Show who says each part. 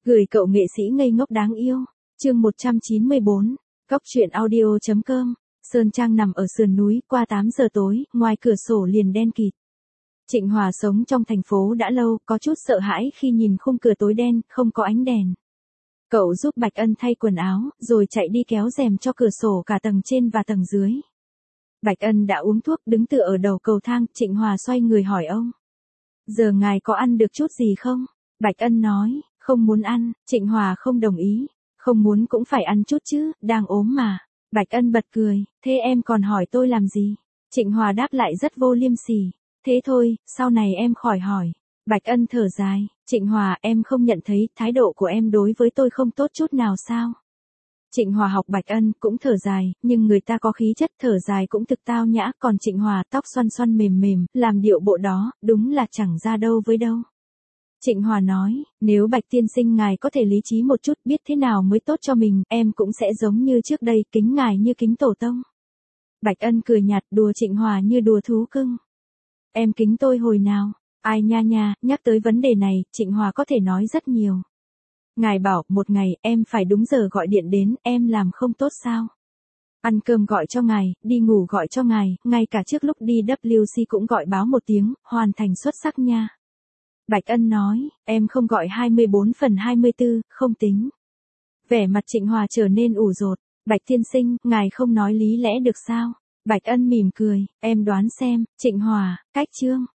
Speaker 1: Gửi cậu nghệ sĩ ngây ngốc đáng yêu. Chương 194. Góc truyện audio.com. Sơn Trang nằm ở sườn núi, qua 8 giờ tối, ngoài cửa sổ liền đen kịt. Trịnh Hòa sống trong thành phố đã lâu, có chút sợ hãi khi nhìn khung cửa tối đen, không có ánh đèn. Cậu giúp Bạch Ân thay quần áo, rồi chạy đi kéo rèm cho cửa sổ cả tầng trên và tầng dưới. Bạch Ân đã uống thuốc, đứng tựa ở đầu cầu thang, Trịnh Hòa xoay người hỏi ông. Giờ ngài có ăn được chút gì không? Bạch Ân nói, không muốn ăn. Trịnh Hòa không đồng ý. Không muốn cũng phải ăn chút chứ, đang ốm mà. Bạch Ân bật cười, thế em còn hỏi tôi làm gì? Trịnh Hòa đáp lại rất vô liêm sỉ. Thế thôi, sau này em khỏi hỏi. Bạch Ân thở dài, Trịnh Hòa, em không nhận thấy thái độ của em đối với tôi không tốt chút nào sao? Trịnh Hòa học Bạch Ân cũng thở dài, nhưng người ta có khí chất thở dài cũng thực tao nhã, còn Trịnh Hòa tóc xoăn xoăn mềm mềm, làm điệu bộ đó, đúng là chẳng ra đâu với đâu. Trịnh Hòa nói, nếu Bạch tiên sinh ngài có thể lý trí một chút, biết thế nào mới tốt cho mình, em cũng sẽ giống như trước đây, kính ngài như kính tổ tông. Bạch Ân cười nhạt, đùa Trịnh Hòa như đùa thú cưng. Em kính tôi hồi nào? Ai nha nha, nhắc tới vấn đề này, Trịnh Hòa có thể nói rất nhiều. Ngài bảo, một ngày, em phải đúng giờ gọi điện đến, em làm không tốt sao? Ăn cơm gọi cho ngài, đi ngủ gọi cho ngài, ngay cả trước lúc đi WC cũng gọi báo một tiếng, hoàn thành xuất sắc nha. Bạch Ân nói, em không gọi 24/24, không tính. Vẻ mặt Trịnh Hòa trở nên ủ rột. Bạch tiên sinh, ngài không nói lý lẽ được sao? Bạch Ân mỉm cười, em đoán xem. Trịnh Hòa, cách chương.